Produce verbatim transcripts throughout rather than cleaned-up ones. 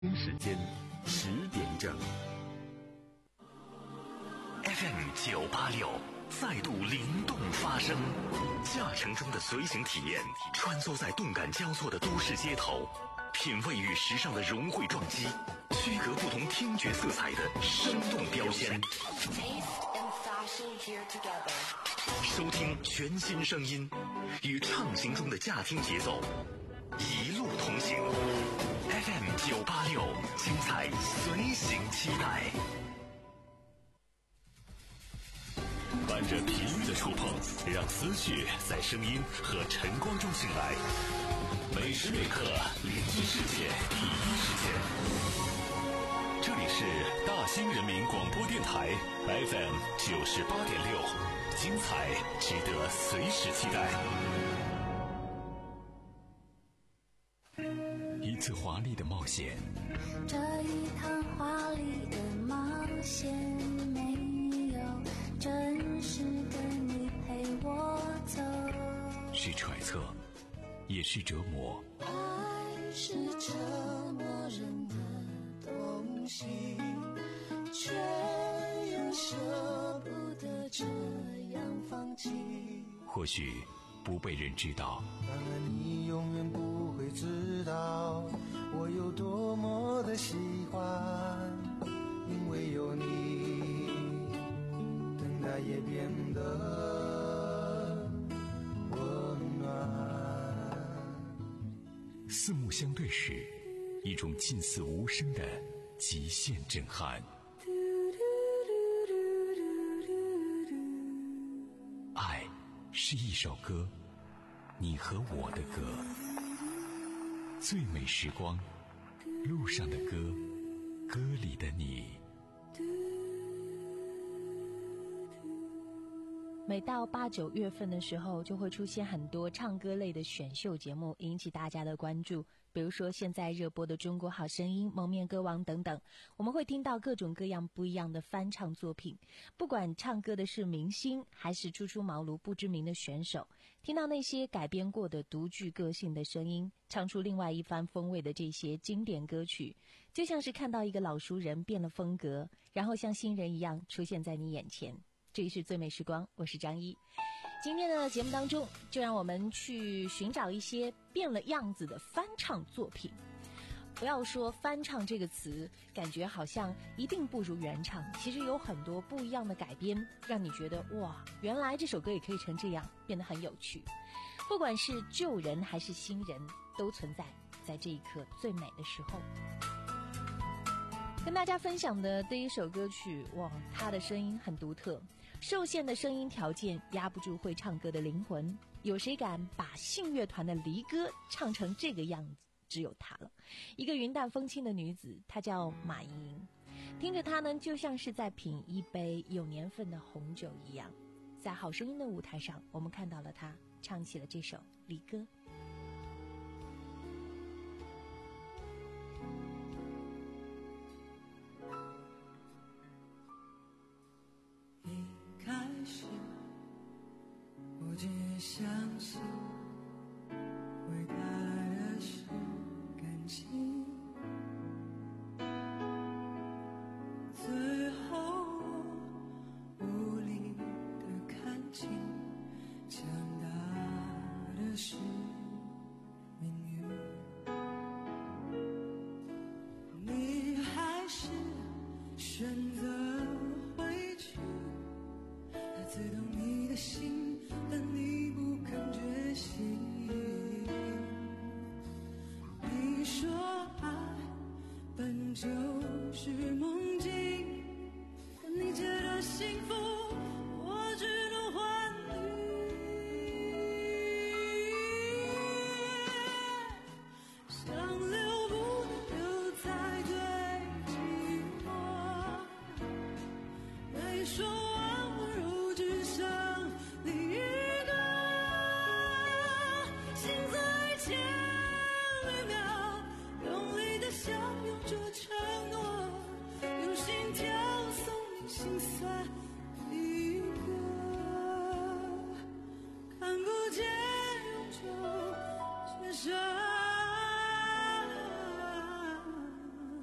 时间十点整 F M 九八六再度灵动发声，驾乘中的随行体验，穿梭在动感交错的都市街头，品味与时尚的融汇撞击，区隔不同听觉色彩的生动标签。收听全新声音，与畅行中的驾听节奏，一路同行。F M 九八六，精彩随行期待。伴着频率的触碰，让思绪在声音和晨光中醒来。每时每刻，聆听世界第一时间。这里是大兴人民广播电台 F M 九十八点六，精彩值得随时期待。一次华丽的冒险， 这一趟华丽的冒险，没有真实的你陪我走。 是揣测，也是折磨。 爱是折磨人的东西，却又舍不得这样放弃。 或许不被人知道， 当然你永远不会知道我有多么的喜欢，因为有你，等待也变得温暖。 四目相对时，一种近似无声的极限震撼。爱是一首歌，你和我的歌，最美时光，路上的歌，歌里的你。 每到八九月份的时候，就会出现很多唱歌类的选秀节目，引起大家的关注。比如说现在热播的《中国好声音》、《蒙面歌王》等等，我们会听到各种各样不一样的翻唱作品。不管唱歌的是明星，还是初出茅庐不知名的选手，听到那些改编过的独具个性的声音，唱出另外一番风味的这些经典歌曲，就像是看到一个老熟人变了风格，然后像新人一样出现在你眼前。这里是最美时光，我是张一。今天的节目当中，就让我们去寻找一些变了样子的翻唱作品。不要说翻唱这个词，感觉好像一定不如原唱，其实有很多不一样的改编，让你觉得哇，原来这首歌也可以成这样，变得很有趣。不管是旧人还是新人，都存在在这一刻最美的时候。跟大家分享的第一首歌曲，哇，他的声音很独特，受限的声音条件压不住会唱歌的灵魂。有谁敢把信乐团的离歌唱成这个样子？只有她了。一个云淡风轻的女子，她叫马莹莹。听着她呢，就像是在品一杯有年份的红酒一样。在好声音的舞台上，我们看到了她唱起了这首离歌。 我只相信伟大的是感情，最后我无力的看清，强大的是命运。你还是选择回去，他最懂你的心，但你不肯觉醒。你说爱本就是梦境，但你觉得幸福，我只能换你。想留不能留在最寂寞，没说完温柔只剩你一个，心在前一秒用力的相拥着承诺，用心跳送你心酸一个，看不见永久缺少。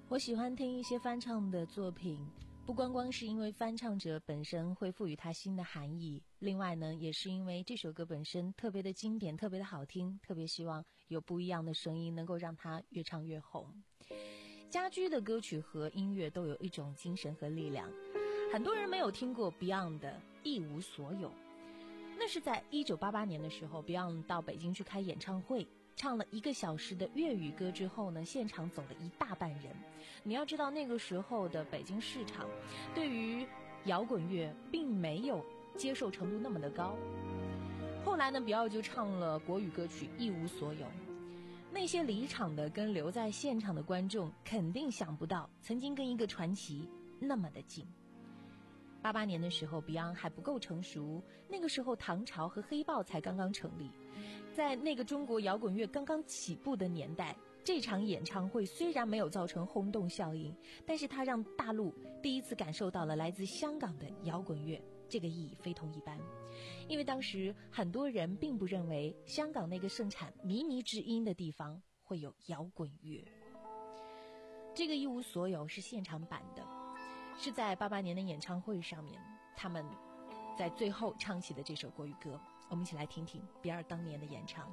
我喜欢听一些翻唱的作品，不光光是因为翻唱者本身会赋予它新的含义，另外呢，也是因为这首歌本身特别的经典，特别的好听，特别希望有不一样的声音能够让它越唱越红。家居的歌曲和音乐都有一种精神和力量，很多人没有听过 Beyond 的《一无所有》，那是在一九八八年的时候 Beyond 到北京去开演唱会，唱了一个小时的粤语歌之后呢，现场走了一大半人。你要知道那个时候的北京市场对于摇滚乐并没有接受程度那么的高。后来呢 Beyond 就唱了国语歌曲《一无所有》，那些离场的跟留在现场的观众肯定想不到曾经跟一个传奇那么的近。八八年的时候 Beyond 还不够成熟，那个时候唐朝和黑豹才刚刚成立，在那个中国摇滚乐刚刚起步的年代，这场演唱会虽然没有造成轰动效应，但是它让大陆第一次感受到了来自香港的摇滚乐，这个意义非同一般。因为当时很多人并不认为香港那个盛产靡靡之音的地方会有摇滚乐。这个一无所有是现场版的，是在八八年的演唱会上面，他们在最后唱起的这首国语歌，我们一起来听听比尔当年的演唱。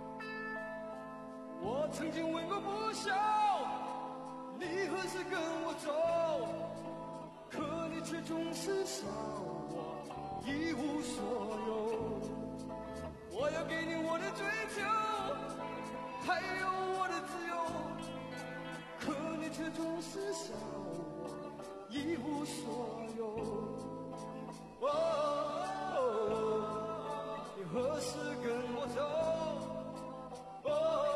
我曾经问过不休，你何时跟我走？可你却总是笑我一无所有。我要给你我的追求，还有我的自由，可你却总是笑我一无所有。哦，你何时跟我走？哦。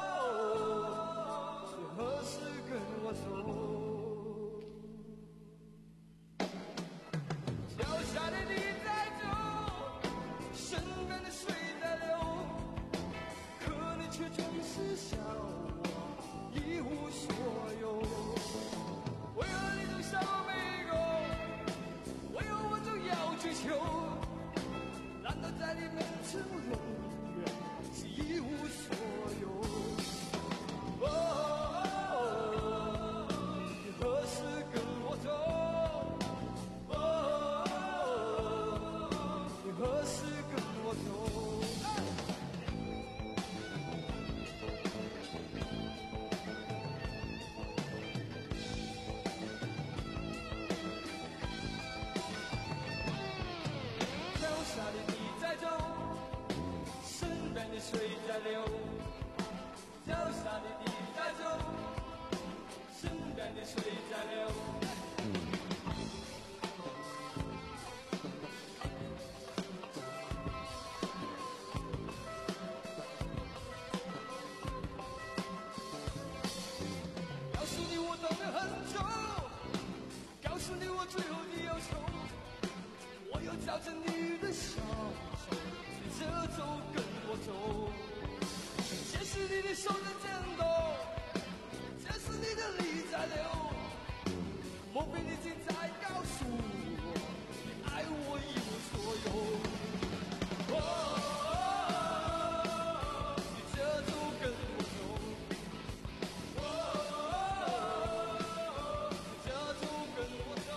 脚下的你在走，身边的水在流，可你却总是笑我一无所有。为何你总笑我没够？为何我总要追求？难道在你面前我永远是一无所有？哦，水在流，脚下的地在走，身边的水在流。告诉你我等得很久，告诉你我最后的要求，我要照着你的小手，随着走跟我走。这是你的手在颤抖，这是你的泪在流，莫非你正在告诉我，你爱我一无所有？哦，你这走跟我走，哦，你这走跟我走。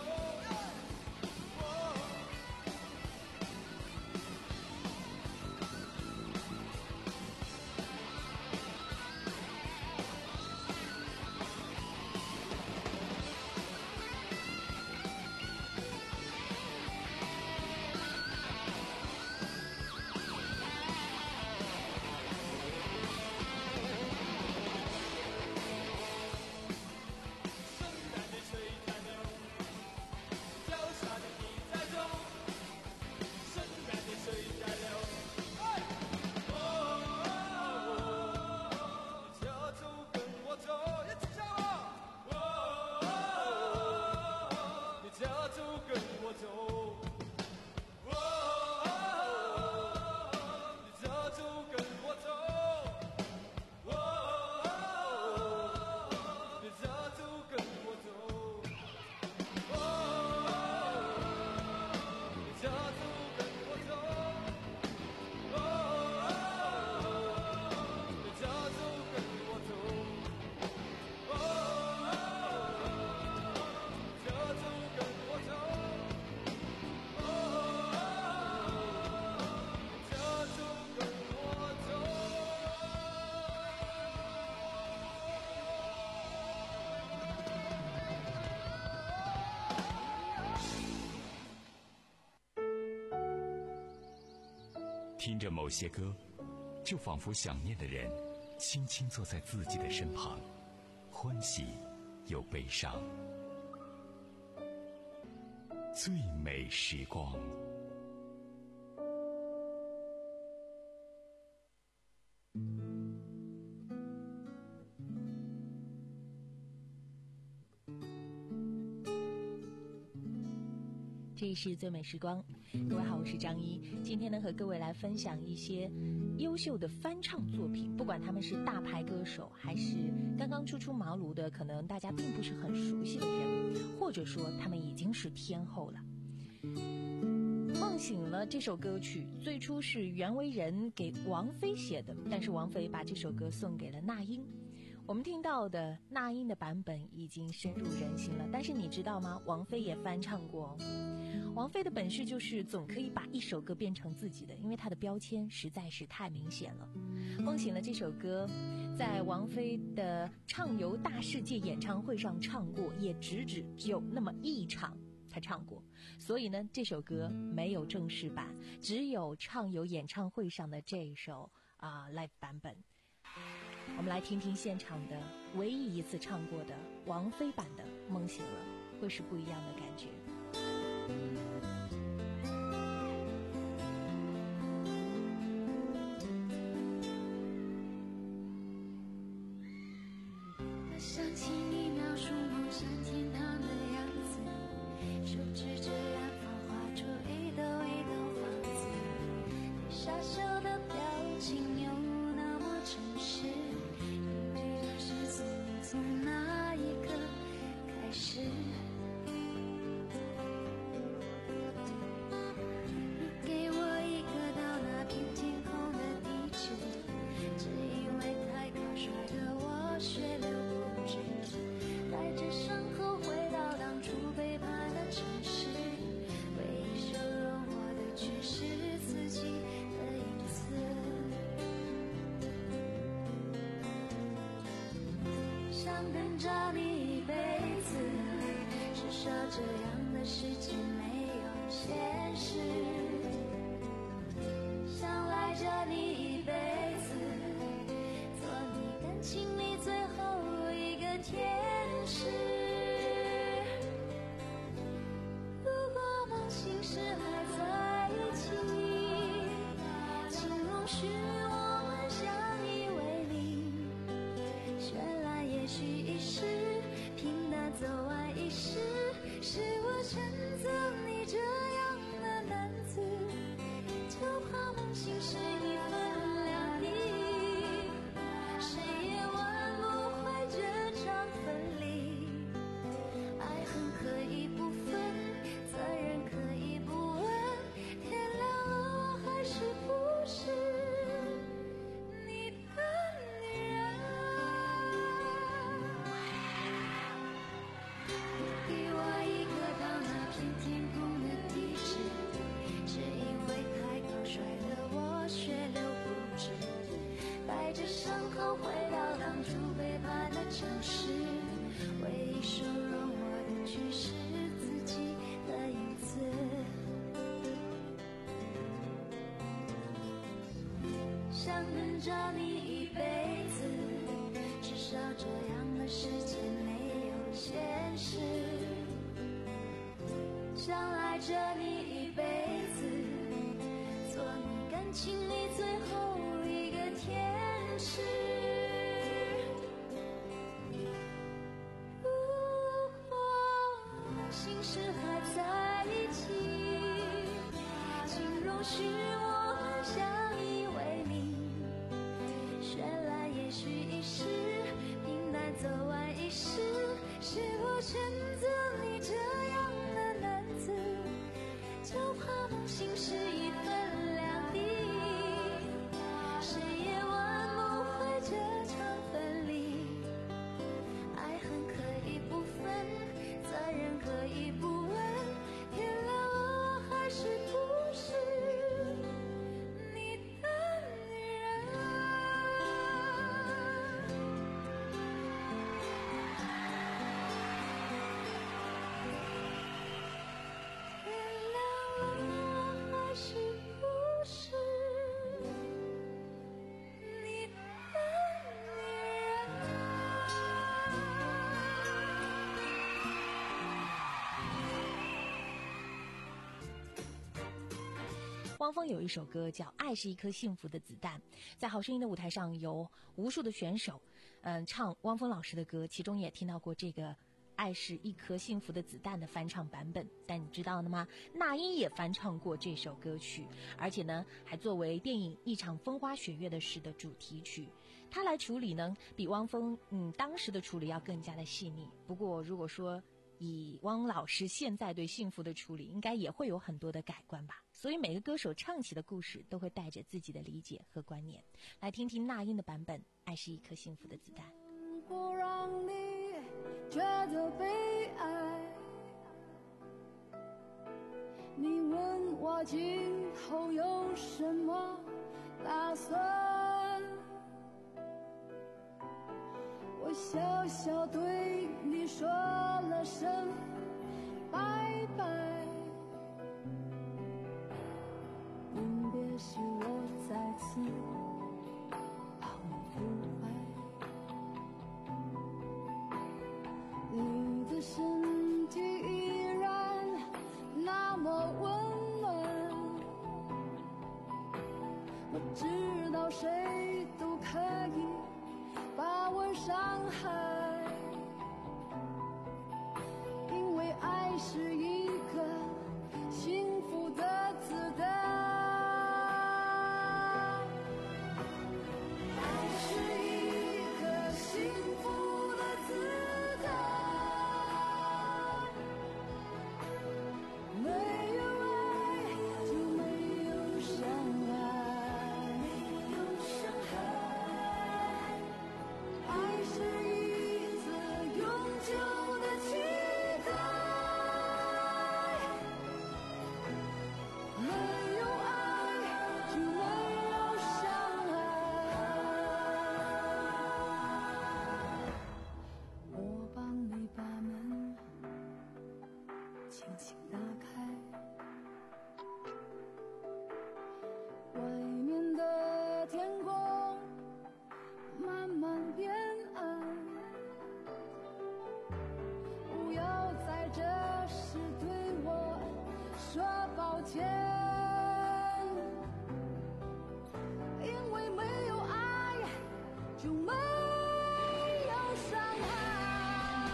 听着某些歌，就仿佛想念的人轻轻坐在自己的身旁，欢喜又悲伤。最美时光。 这里是最美时光，各位好，我是张一。今天呢，和各位来分享一些优秀的翻唱作品，不管他们是大牌歌手，还是刚刚初出茅庐的，可能大家并不是很熟悉的人，或者说他们已经是天后了。梦醒了这首歌曲最初是袁惟仁给王菲写的，但是王菲把这首歌送给了那英。我们听到的那英的版本已经深入人心了，但是你知道吗？王菲也翻唱过。王菲的本事就是总可以把一首歌变成自己的，因为她的标签实在是太明显了。梦醒了这首歌在王菲的畅游大世界演唱会上唱过，也只只只有那么一场她唱过，所以呢，这首歌没有正式版，只有畅游演唱会上的这首啊、呃、live 版本。我们来听听现场的唯一一次唱过的王菲版的《梦醒了》，会是不一样的感觉。 我想起你描述梦想天堂的样子，手指着远方画出一栋一栋房子，你傻笑的表情有那么真实，一句就是从从那一刻开始。你给我一个到那片天空的地址，只因为太高摔得我血流不止，带着伤口回到当初背叛的城市，唯一收容我的却是自己的影子。想跟着你一辈子，至少这样的世界没有现实。想赖着你一辈子，做你感情里最后一个天使。如果梦醒时还在一起，请容许我们相依为命。绚烂也许一时，平淡走完一世，是我选择你这样的男子，就怕梦醒时一分两地，谁也挽不回这场分离。爱恨可以不分，责任可以不问，天亮了我还是不是你的女人。给我一个到那片天空的地址，只因为太高摔得我血流不止，带着伤口回到当初背叛的城市，唯一收容我的却是自己的影子。想跟着你一辈子，至少这样的世界没有现实。想爱着你一辈子，做你感情里最后一个天使。如果梦醒时还在一起，请容许我们相依为命。绚烂也许一时，平淡走完一世，是我选择你这样的男子，就怕梦醒时一分两地，谁也挽不回这场分离。爱恨可以不分，责任可以不问，天亮了我还是不是你的女人。天亮了我还是不是汪峰有一首歌叫《爱是一颗幸福的子弹》，在好声音的舞台上有无数的选手嗯，唱汪峰老师的歌，其中也听到过这个爱是一颗幸福的子弹的翻唱版本。但你知道了吗？那英也翻唱过这首歌曲，而且呢还作为电影《一场风花雪月的事》的主题曲。他来处理呢比汪峰嗯当时的处理要更加的细腻。不过如果说以汪老师现在对幸福的处理，应该也会有很多的改观吧。所以每个歌手唱起的故事都会带着自己的理解和观念。来听听那英的版本《爱是一颗幸福的子弹》。 不让你觉得悲哀，你问我今后有什么打算，我笑笑对你说了声拜拜，临别时我再次抱你入怀，你的身体依然那么温暖，我知道谁都可以把我伤害，因为爱是一颗幸福的子弹，爱是一颗幸福的子弹，没有爱就没有伤害，没有伤害，爱是一次永久的期待，没有爱就没有伤害，我帮你把门轻轻打开，外面的天空慢慢变暗，不要在这时对我说抱歉，因为没有爱就没有伤害。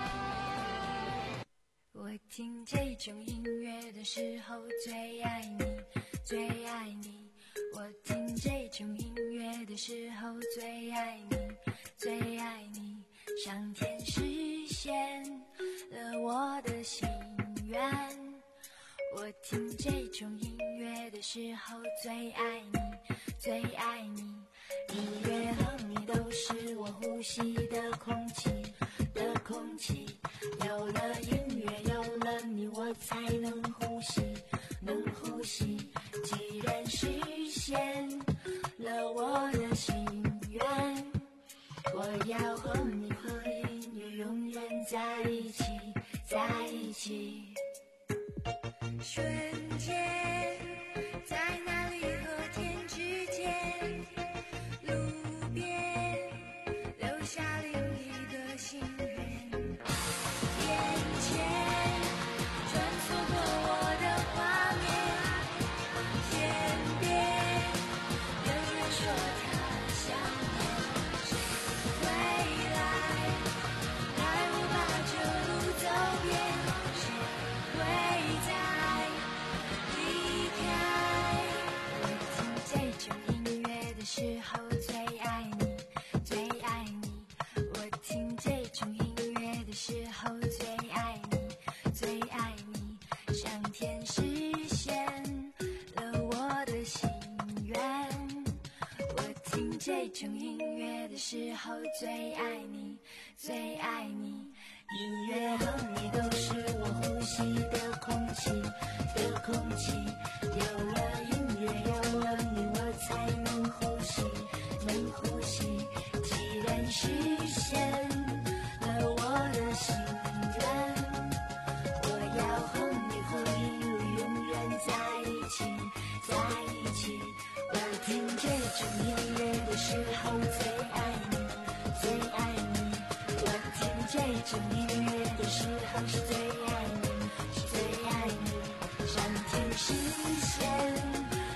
我听这种音乐的时候最爱你，最爱你。我听这种音乐的时候最爱你，最爱你。上天实现了我的心愿。我听这种音乐的时候最爱你，最爱你。音乐和你都是我呼吸的空气，的空气。有了音乐，有了你，我才能呼吸，能呼吸。既然实现了我的心愿，我要和你和音乐永远在一起，在一起。瞬间在那里和天之间，路边留下另一个心愿，眼前穿梭过我的画面，天边有人说他想念，谁会来带我把这路走遍，谁会在离开。我听这种音乐的时候最爱你，最爱你。我听这种音乐的时候最爱你，最爱你。上天实现了我的心愿。我听这种音乐的时候最爱你，最爱你。音乐和你都是我呼吸的空气，的空气。有了音乐，有了你，我才能呼吸，能呼吸。既然实现了我的心愿，我要和你和音乐永远在一起，在一起。我听这种音乐的时候最爱你，最爱你。我听这种音乐的时候是最爱你，是最爱你。上天实现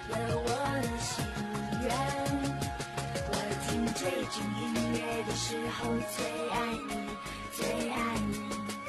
时候最爱你，最爱你。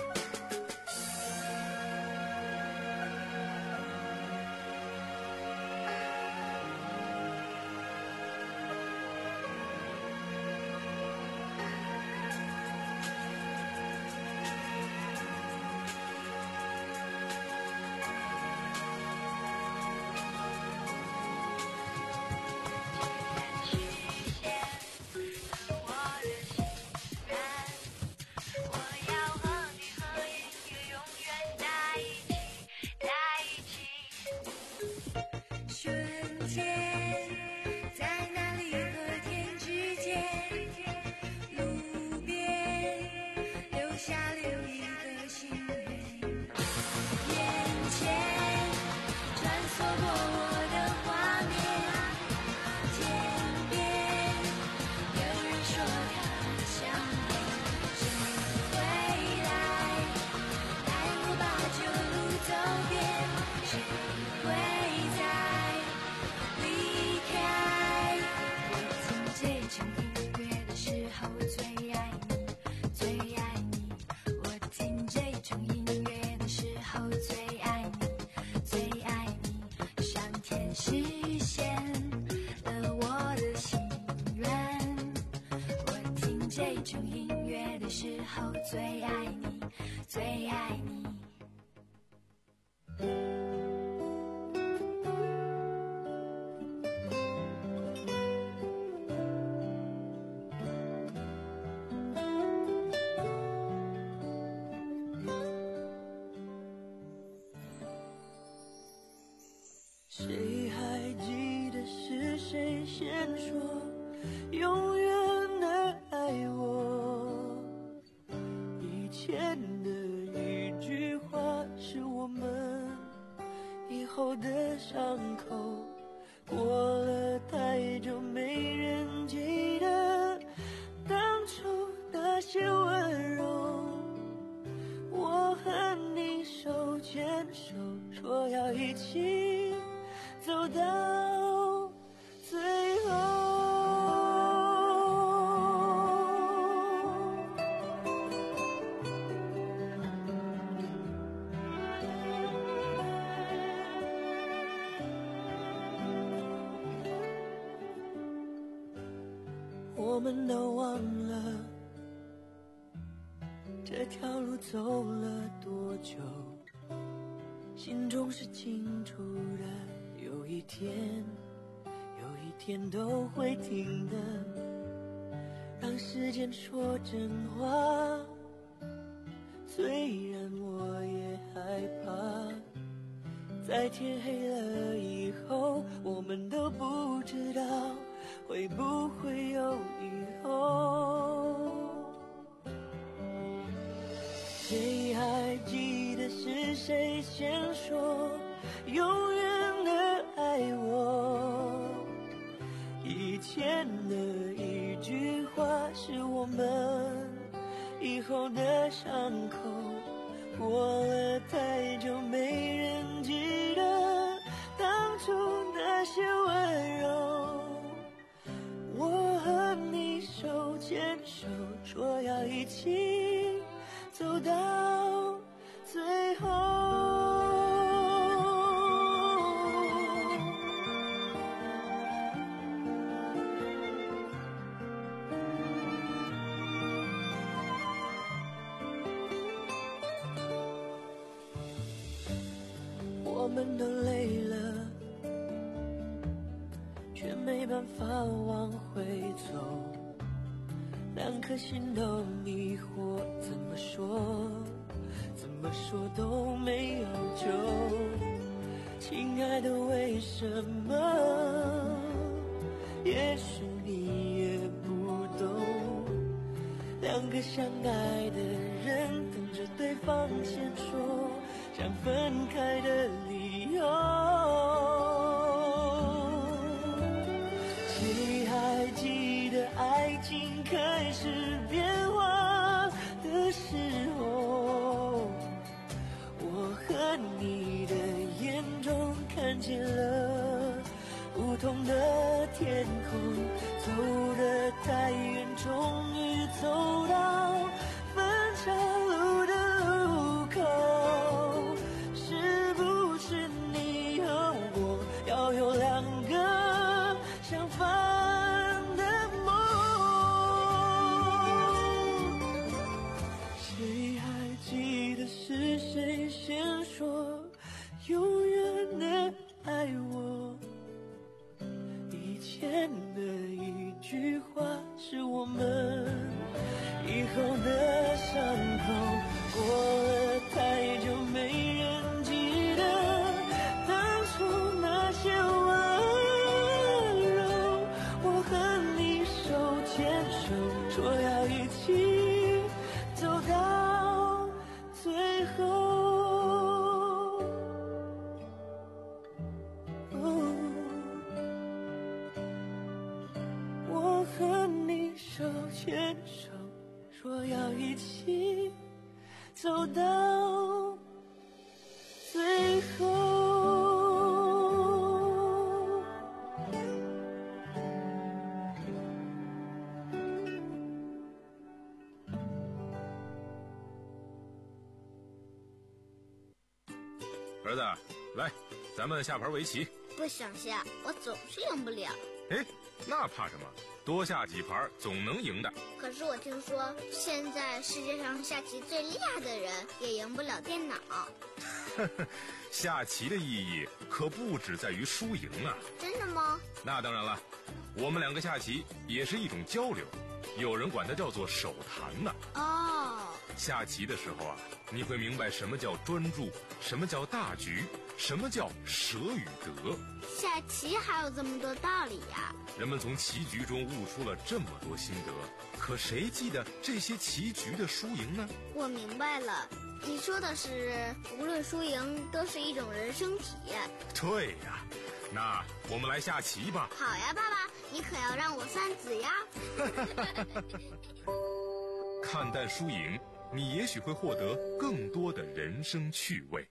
最爱你，最爱你。 谁还记得是谁先说永远的爱我？以前的一句话是我们以后的伤口，过了太久没人记得当初那些温柔。我和你手牵手，说要一起走到最后。我们都忘了这条路走了多久，心中是清楚的，有一天有一天都会停的。让时间说真话，虽然我也害怕，在天黑了以后，我们都不知道会不会有以后。谁还记得是谁先说永远的爱我？以前的一句话是我们以后的伤口，过了太久没人记得当初那些温柔。我和你手牵手，说要一起走到最后。我们都累了，却没办法往回走，两颗心都迷惑，怎么说怎么说都没有救。亲爱的，为什么？也许你也不懂，两个相爱的人等着对方先说想分开的理由。谁还记得爱情开始变化的时候，我和你的眼中看见了不同的天空，走得太远，终于手，说要一起走到最后。 儿子，来，咱们下盘围棋。 不想下，我总是赢不了。 哎，那怕什么？多下几盘总能赢的。 可是我听说，现在世界上下棋最厉害的人也赢不了电脑。 下棋的意义可不只在于输赢啊！ 真的吗？ 那当然了，我们两个下棋也是一种交流，有人管它叫做手谈呢。 哦， 下棋的时候啊，你会明白什么叫专注，什么叫大局，什么叫舍与得。 下棋还有这么多道理呀！ 人们从棋局中悟出了这么多心得，可谁记得这些棋局的输赢呢？ 我明白了，你说的是无论输赢都是一种人生体验。 对呀，那我们来下棋吧。 好呀，爸爸，你可要让我算子呀。 看淡输赢，你也许会获得更多的人生趣味。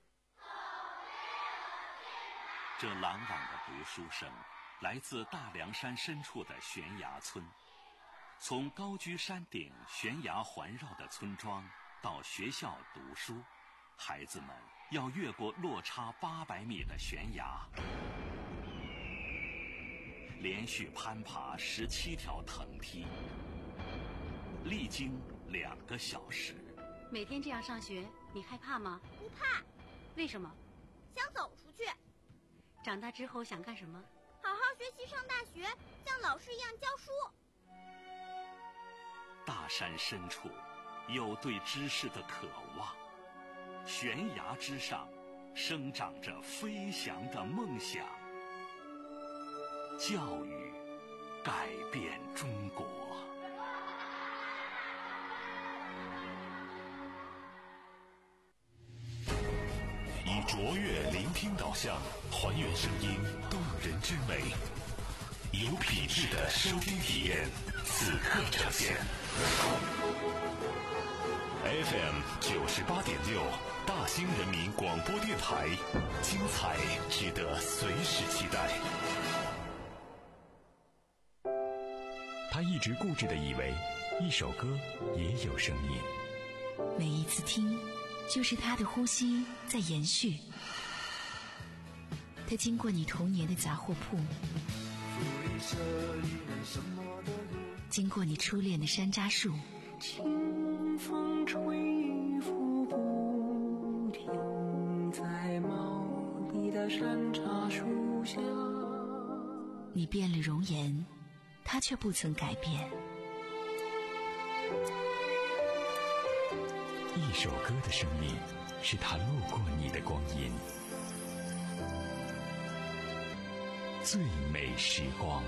这朗朗的读书声来自大凉山深处的悬崖村。从高居山顶悬崖环绕的村庄到学校读书，孩子们要越过落差八百米的悬崖，连续攀爬十七条藤梯，历经两个小时。 每天这样上学，你害怕吗？ 不怕。 为什么？ 想走出去。 长大之后想干什么？ 好好学习，上大学，像老师一样教书。 大山深处有对知识的渴望，悬崖之上生长着飞翔的梦想。教育改变中国。以卓越聆听导向，还原声音动人之美，有品质的收听体验，此刻呈现。F M 九十八点六，大兴人民广播电台，精彩值得随时期待。 他一直固执地以为，一首歌也有生命。 每一次听，就是他的呼吸在延续。他经过你童年的杂货铺，经过你初恋的山楂树， 清风吹拂不停，在茂密的山楂树下。 你变了容颜，他却不曾改变。 一首歌的生命，是他路过你的光阴。最美时光，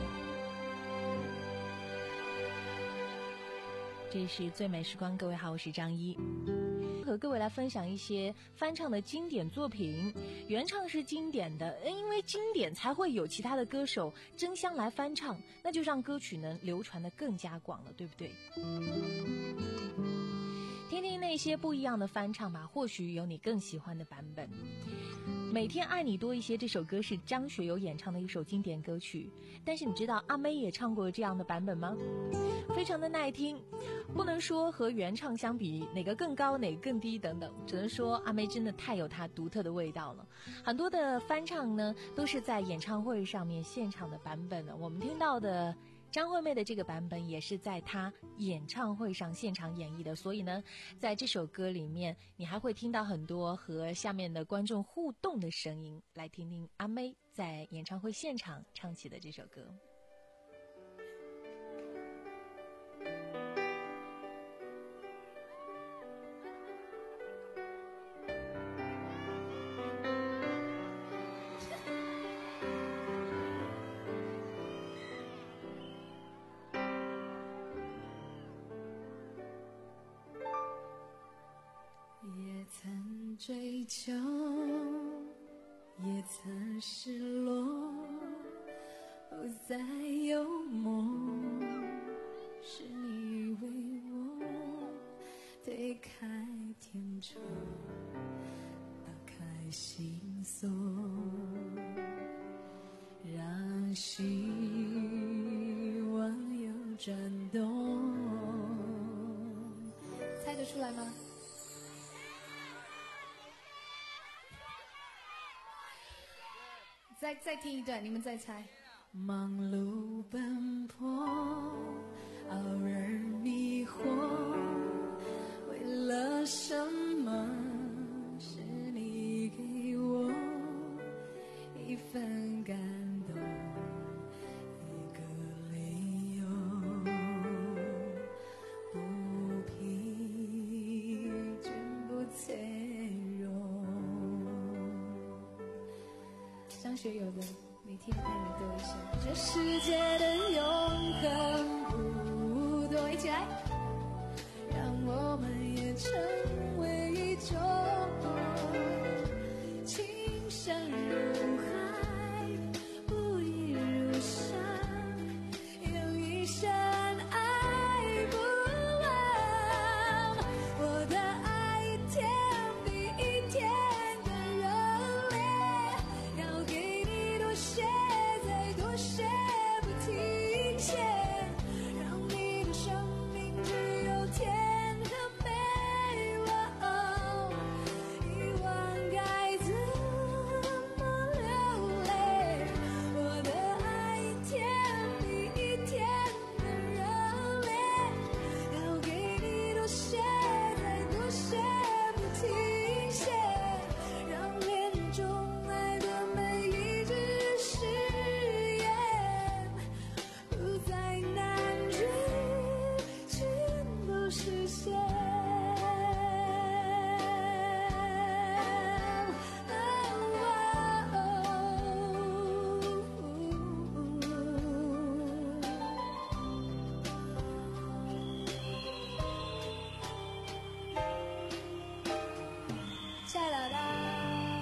这是最美时光。各位好，我是张一，和各位来分享一些翻唱的经典作品。原唱是经典的，因为经典才会有其他的歌手争相来翻唱，那就让歌曲能流传得更加广了，对不对？听听那些不一样的翻唱吧，或许有你更喜欢的版本。每天爱你多一些这首歌是张学友演唱的一首经典歌曲，但是你知道阿妹也唱过这样的版本吗？非常的耐听，不能说和原唱相比哪个更高哪个更低等等，只能说阿妹真的太有她独特的味道了。很多的翻唱呢都是在演唱会上面现场的版本呢，我们听到的张惠妹的这个版本也是在她演唱会上现场演绎的，所以呢在这首歌里面你还会听到很多和下面的观众互动的声音。来听听阿妹在演唱会现场唱起的这首歌。 也曾追求，也曾失落，不再有梦，是你为开天窗，打开心锁，让希望有转动。猜得出来吗？再再听一段，你们再猜。忙碌奔波，偶尔迷惑，为了什么？是你给我一份感动，一个理由，不疲倦不脆弱。张学友的每天爱你多一些。这世界的永恒不多，一起来，让我们也成为一种情深如海，不移如山，用一生爱不完。我的爱一天比一天更热烈，要给你多些，再多些不停歇，让你的生命只有甜和美。哦，遗忘该怎么流泪，我的爱一天比一天更热烈，要给你多些，再多些不停歇，让恋中爱的每一句誓言不再难追，全部实现。下来啦！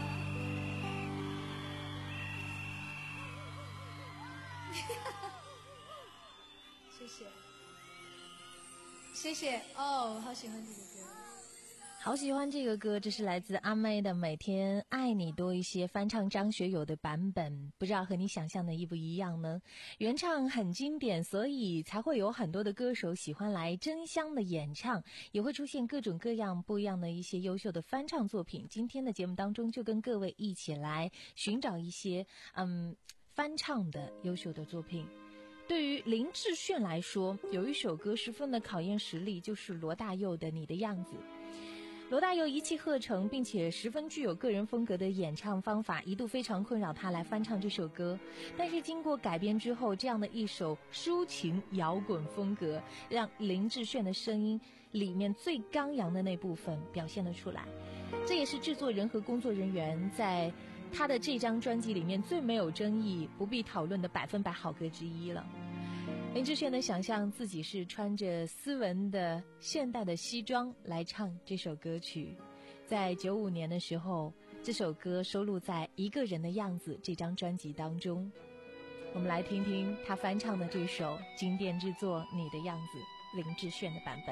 谢谢，谢谢哦，好喜欢这个歌。 好喜欢这个歌，这是来自阿妹的《每天爱你多一些》，翻唱张学友的版本，不知道和你想象的一不一样呢？原唱很经典，所以才会有很多的歌手喜欢来争相的演唱，也会出现各种各样不一样的一些优秀的翻唱作品。今天的节目当中，就跟各位一起来寻找一些嗯翻唱的优秀的作品。对于林志炫来说，有一首歌十分的考验实力，就是罗大佑的《你的样子》。罗大佑一气呵成，并且十分具有个人风格的演唱方法，一度非常困扰他来翻唱这首歌。但是经过改编之后，这样的一首抒情摇滚风格，让林志炫的声音里面最刚阳的那部分表现了出来。这也是制作人和工作人员在他的这张专辑里面最没有争议、不必讨论的百分百好歌之一了。林志炫的想象自己是穿着斯文的现代的西装来唱这首歌曲，在九五年的时候，这首歌收录在《一个人的样子》这张专辑当中。我们来听听他翻唱的这首经典之作《你的样子》，林志炫的版本。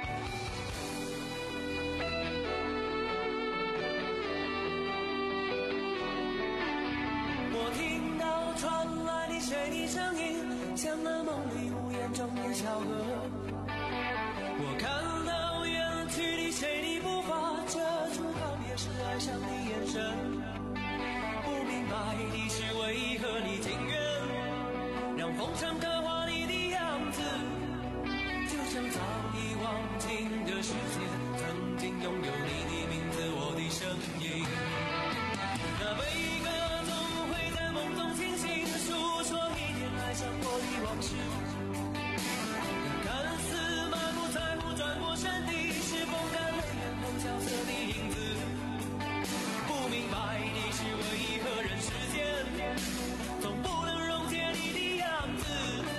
我听到传来你谁的声音，像那梦里无言中的巧合。我看到远去的谁的步伐，遮住告别时爱上的眼神。不明白的是为何你情愿让风尘刻画你的样子，就像早已忘情的世界曾经拥有你的名字，我的声音。那悲歌总会在梦中清醒，诉说一点爱上过的往事。看似满不在乎转过身的是风干泪眼后萧瑟的影子。不明白的是为何人世间总不能溶解你的样子。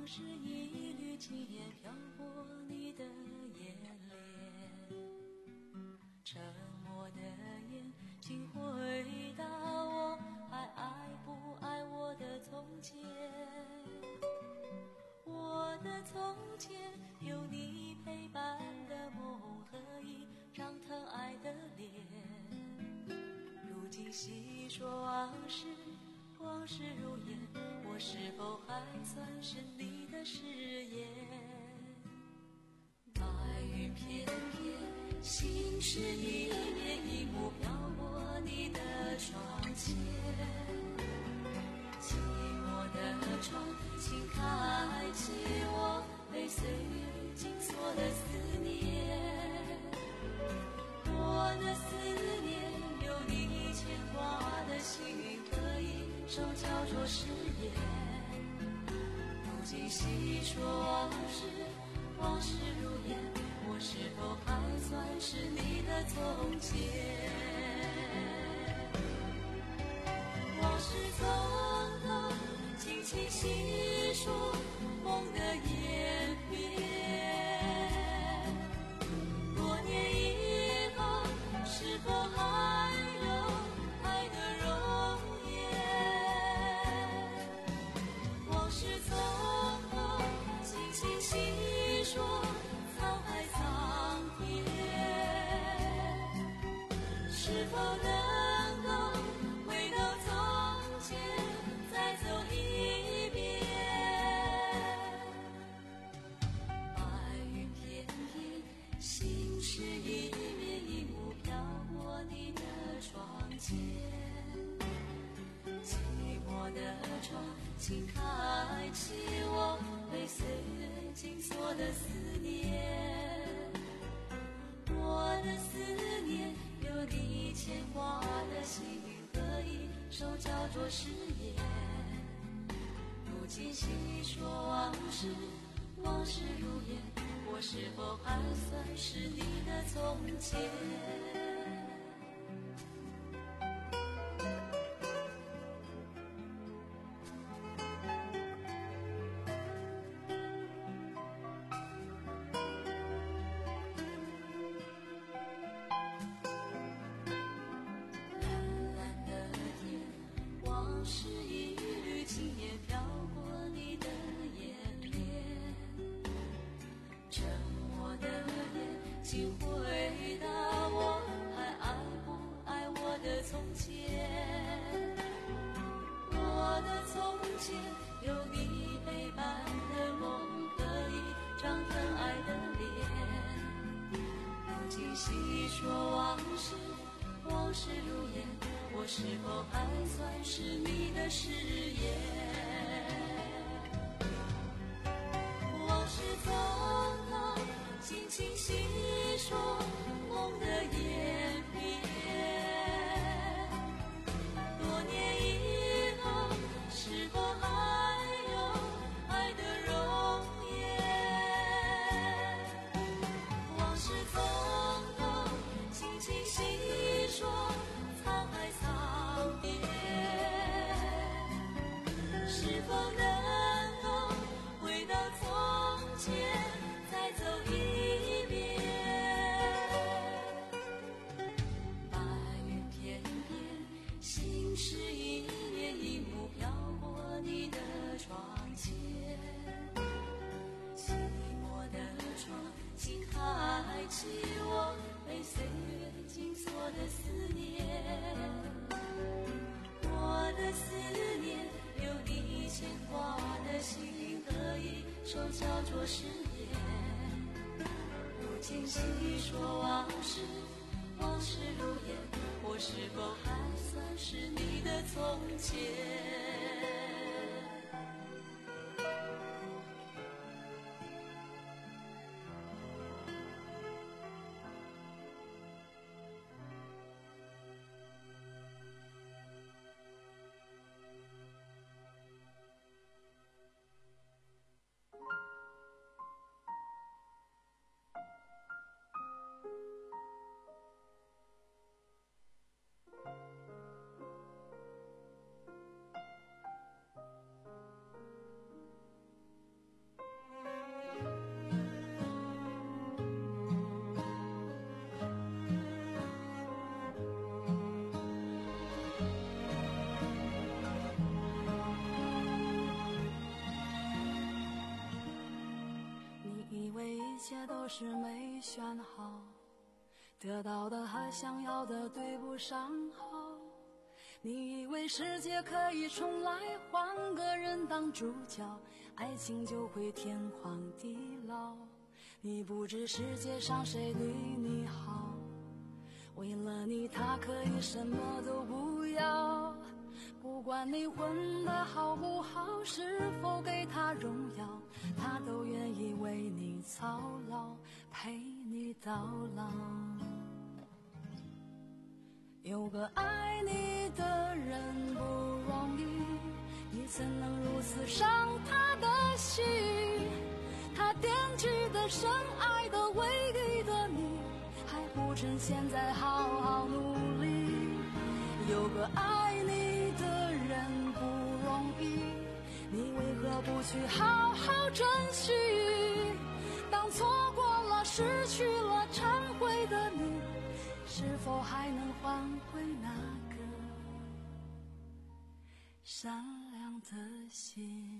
往事一缕轻烟飘过你的眼帘，沉默的眼请回答我还爱不爱我的从前。我的从前有你陪伴的梦和一张疼爱的脸，如今细说往事，往事如烟，我是否还算是你的誓言？白云片片，心事一面一幕飘过你的窗前，寂寞的窗，请开启我被岁月紧锁的思念。我的思念有你牵挂的幸运，可以手交作誓言。如今细说往事，往事如烟，我是否还算是你的从前？往事从头，轻轻细说梦的演变。多年以后，是否还有爱的容颜？往事从头，轻轻细说沧海桑田。是否能够回到从前，再走一遍？白云片片，心事一面一幕飘过你的窗前。寂寞的窗，请开启我被岁月紧锁的思念。我的思念有你牵挂的幸运，可以手交作誓言。如今细说往事，往事如烟，我是否还算是你的从前？是一缕轻烟飘过你的眼帘，沉默的眼请回答我还爱不爱我的从前？我的从前有你陪伴的梦和一张疼爱的脸，如今细说往事，往事如烟，我是否还算是你的誓言？往事从头，轻轻细说梦的演变。多年以后，是否还有爱的容颜？往事从头，轻轻细说沧海桑田。是否能够回到从前，再走一遍？白云片片，心事一面一幕飘过你的窗前。寂寞的窗，请开启我被岁月紧锁的思念。我的思念有你牵挂的幸运，可以手交作誓言。如今细说往事，往事如烟，我是否还算是你的从前？ 一切都是没选好，得到的和想要的对不上号。你以为世界可以重来，换个人当主角，爱情就会天荒地老。你不知世界上谁对你好，为了你他可以什么都不要。不管你混得好不好，是否给他荣耀，他都愿意为你操劳，陪你到老。有个爱你的人不容易，你怎能如此伤他的心？他惦记的深爱的唯一的你，还不趁现在好好努力。有个爱你的人不容易，你为何不去好好珍惜？当错过了失去了忏悔的你，是否还能换回那个善良的心？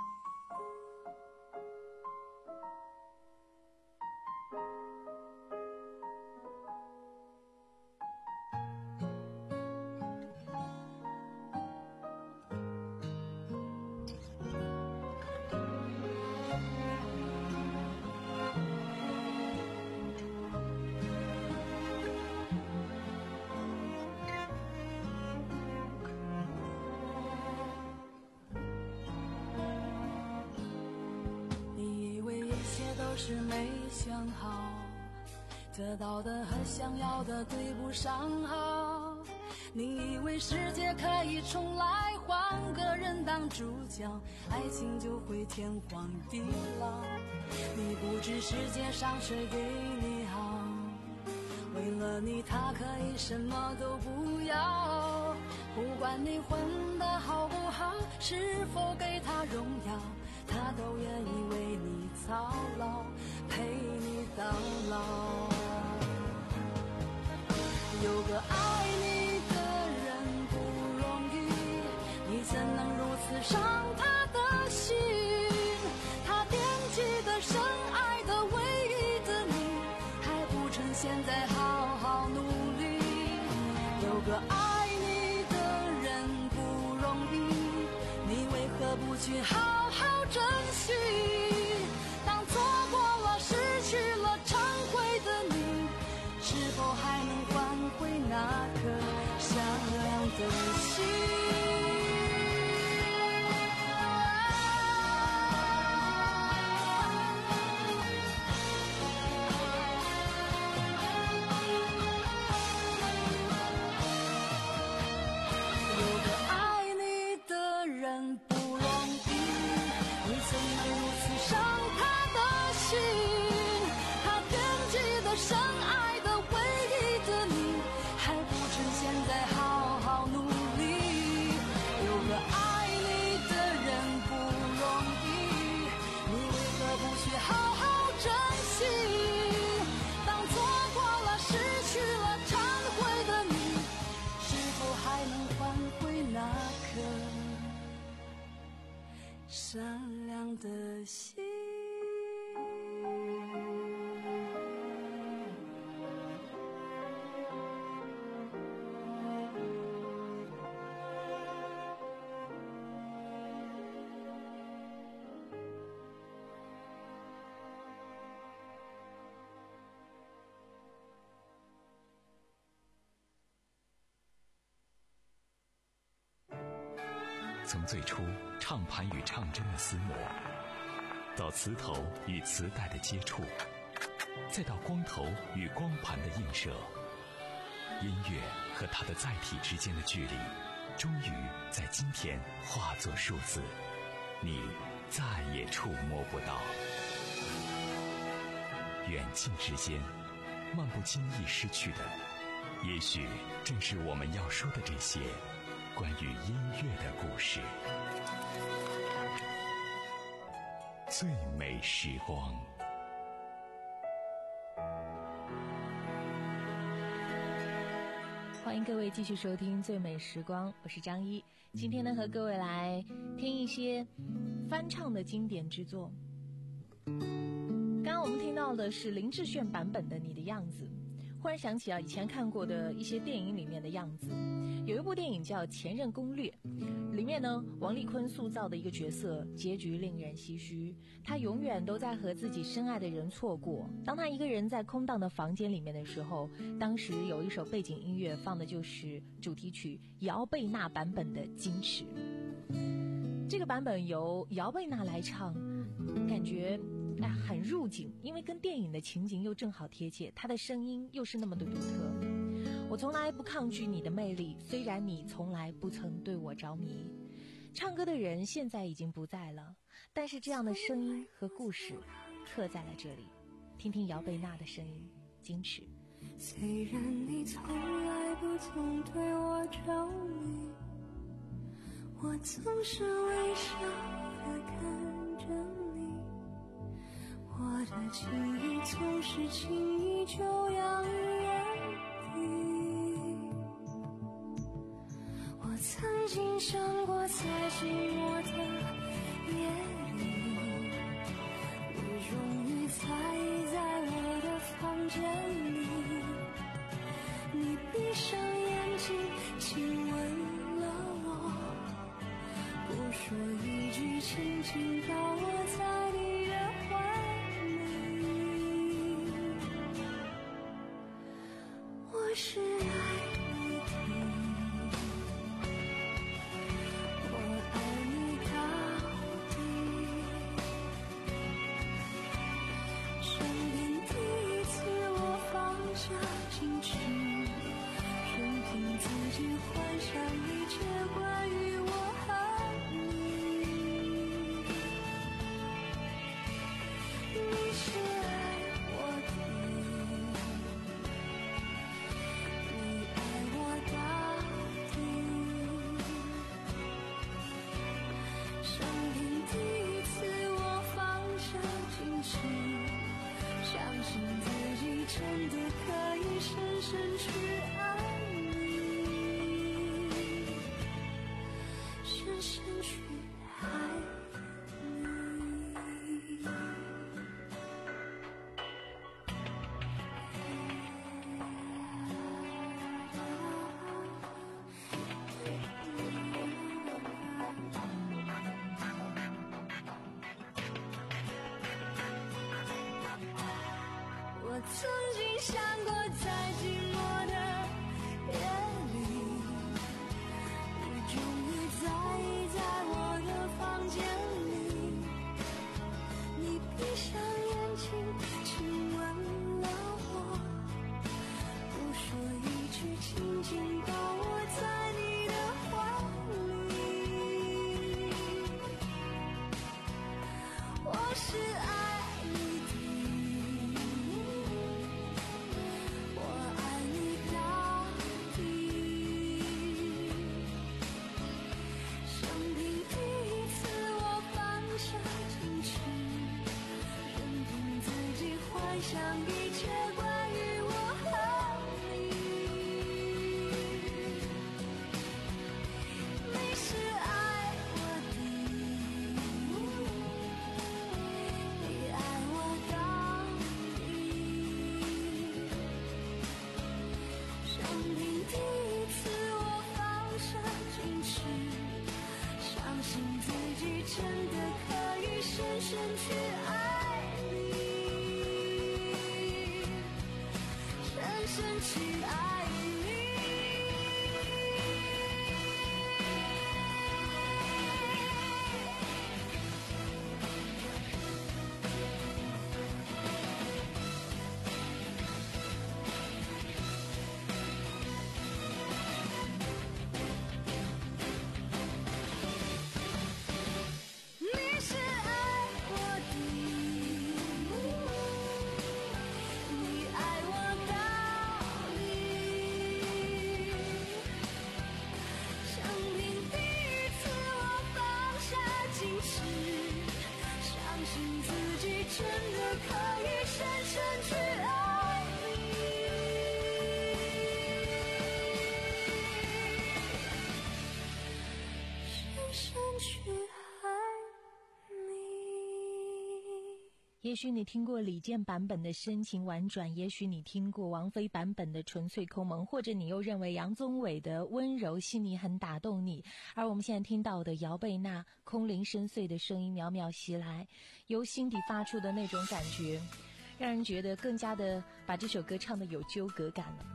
都是没选好，得到的和想要的对不上号。你以为世界可以重来，换个人当主角，爱情就会天荒地老。你不知世界上谁对你好，为了你他可以什么都不要。不管你混得好不好，是否给他荣耀，他都愿意为你操劳，陪你到老。有个爱你的人不容易，你怎能如此伤他的心？他惦记的深爱的唯一的你，还不趁现在好好努力。有个爱你的人不容易，你为何不去好好珍惜？当错过了失去了忏悔的你，是否还能换回那颗善良的心？有个爱你的人不容易，你怎能如此伤他的心？他惦记的深爱的唯一的你，还不趁现在好好努力。有个爱你的人不容易，你为何不去好好珍惜？当错过了失去了忏悔的你，是否还能换回那颗善良的心？ 从最初唱盘与唱针的厮磨，到磁头与磁带的接触，再到光头与光盘的映射，音乐和它的载体之间的距离，终于在今天化作数字，你再也触摸不到。远近之间，漫不经意失去的，也许正是我们要说的这些关于音乐的故事。最美时光， 欢迎各位继续收听最美时光，我是张一。今天呢，和各位来听一些翻唱的经典之作。刚刚我们听到到的是林志炫版本的《你的样子》。忽然想起啊，以前看过的一些电影里面的样子。有一部电影叫《前任攻略》，里面呢，王丽坤塑造的一个角色，结局令人唏嘘。他永远都在和自己深爱的人错过。当他一个人在空荡的房间里面的时候，当时有一首背景音乐放的就是主题曲姚贝娜版本的《矜持》。这个版本由姚贝娜来唱，感觉哎很入境，因为跟电影的情景又正好贴切，她的声音又是那么的独特。我从来不抗拒你的魅力，虽然你从来不曾对我着迷。唱歌的人现在已经不在了，但是这样的声音和故事刻在了这里。听听姚贝娜的声音，矜持。 虽然你从来不曾对我着迷，我总是微笑地看着你，我的情意总是轻易就洋眼底。我曾经想过，在寂寞的夜里，你终于在在我的房间里，你闭上眼睛亲吻了我，不说一句，轻轻抱我在你的怀里。我是爱你的，我爱你到底。生平第一次我放下矜持，任凭自己幻想一切关于我和你。你是爱我的，你爱我到底。生平第一次我放下矜持，相信自己真的可以深深去爱你，深深去爱你。我曾经想过，在寂寞的夜里，你终于在在我的房间里，你闭上眼睛亲吻了我，不说一句，轻轻抱我在你的怀里。我是爱你的，我爱你到底。生平第一次我放下矜持，任凭自己幻想一切关于我和你。你是爱我的，你爱我到底。生平第一次我放下矜持，相信自己真的可以深深去爱你，深深去爱你。你是爱我的，你爱我到底。 也许你听过李健版本的深情婉转，也许你听过王菲版本的纯粹抠门，或者你又认为杨宗纬的温柔细腻很打动你。而我们现在听到的姚贝娜空灵深邃的声音渺渺袭来，由心底发出的那种感觉，让人觉得更加的把这首歌唱得有纠葛感了。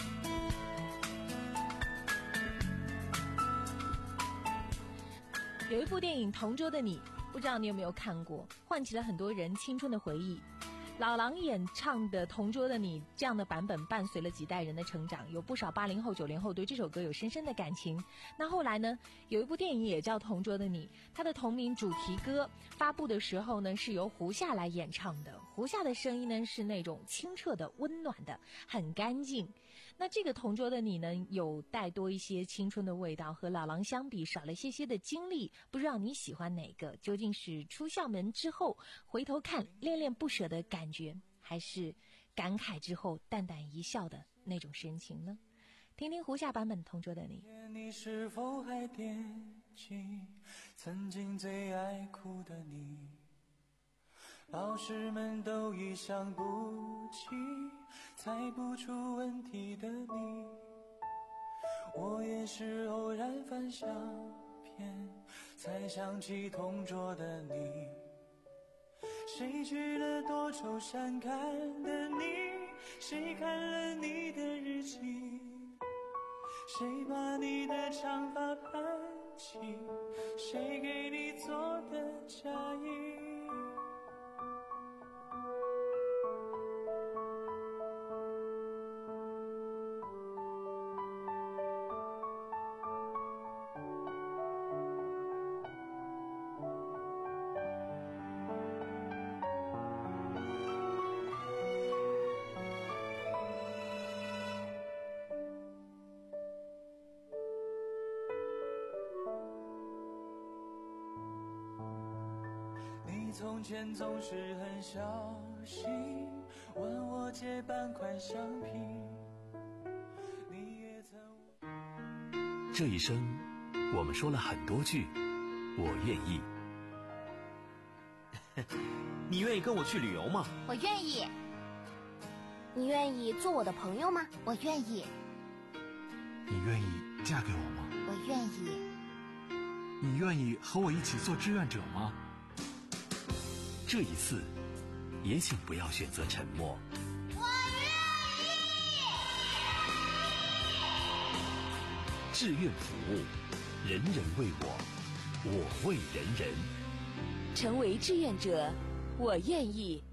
有一部电影《同桌的你》，不知道你有没有看过，唤起了很多人青春的回忆。老狼演唱的《同桌的你》这样的版本伴随了几代人的成长，有不少八零后九零后对这首歌有深深的感情。那后来呢，有一部电影也叫《同桌的你》，它的同名主题歌发布的时候呢，是由胡夏来演唱的。胡夏的声音呢是那种清澈的温暖的，很干净。那这个《同桌的你》呢，有带多一些青春的味道，和老狼相比少了些些的经历。不知道你喜欢哪个？究竟是出校门之后回头看恋恋不舍的感觉，还是感慨之后淡淡一笑的那种深情呢？听听胡夏版本《同桌的你》。 你是否还惦记曾经最爱哭的你？老师们都已想不起猜不出问题的你，我也是偶然翻相片才想起同桌的你。谁去了多愁善感的你？谁看了你的日记？谁把你的长发盘起？谁给你做的嫁衣？从前总是很小心问我借半块橡皮，你也曾。 这一生我们说了很多句我愿意。 你愿意跟我去旅游吗？ 我愿意。你愿意做我的朋友吗？我愿意。 你愿意嫁给我吗？ 我愿意。 你愿意和我一起做志愿者吗？ 这一次也请不要选择沉默。 我愿意。 志愿服务，人人为我，我为人人。 成为志愿者，我愿意。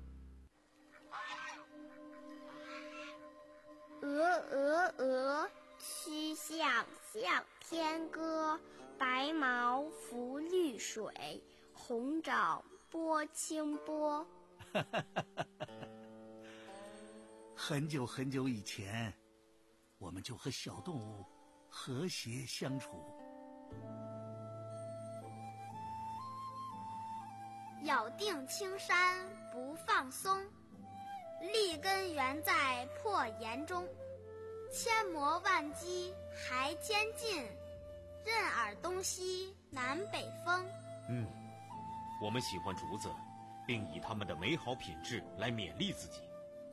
鹅鹅鹅，曲项向天歌，白毛浮绿水，红掌拨清波。 很久很久以前，我们就和小动物和谐相处。 咬定青山不放松，立根原在破岩中，千磨万击还坚劲，任尔东西南北风。 嗯，我们喜欢竹子，并以它们的美好品质来勉励自己。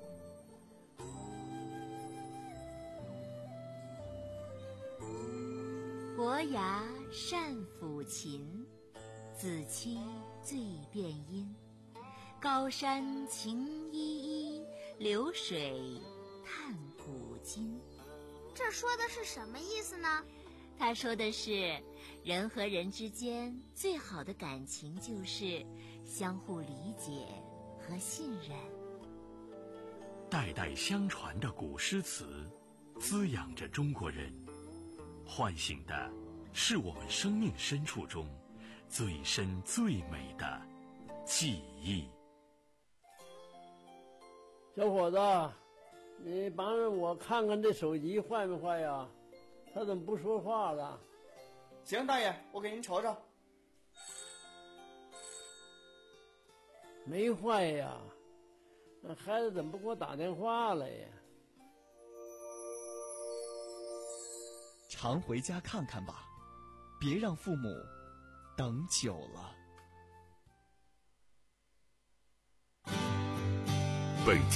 伯牙善抚琴，子期最辨音。高山晴依依，流水叹古今。 这说的是什么意思呢？ 他说的是，人和人之间最好的感情就是相互理解和信任。 代代相传的古诗词，滋养着中国人，唤醒的是我们生命深处中最深最美的记忆。 小伙子，你帮着我看看这手机坏没坏呀？他怎么不说话了？ 行，大爷，我给您瞅瞅。 没坏呀，那孩子怎么不给我打电话了呀？ 常回家看看吧，别让父母等久了。 北京。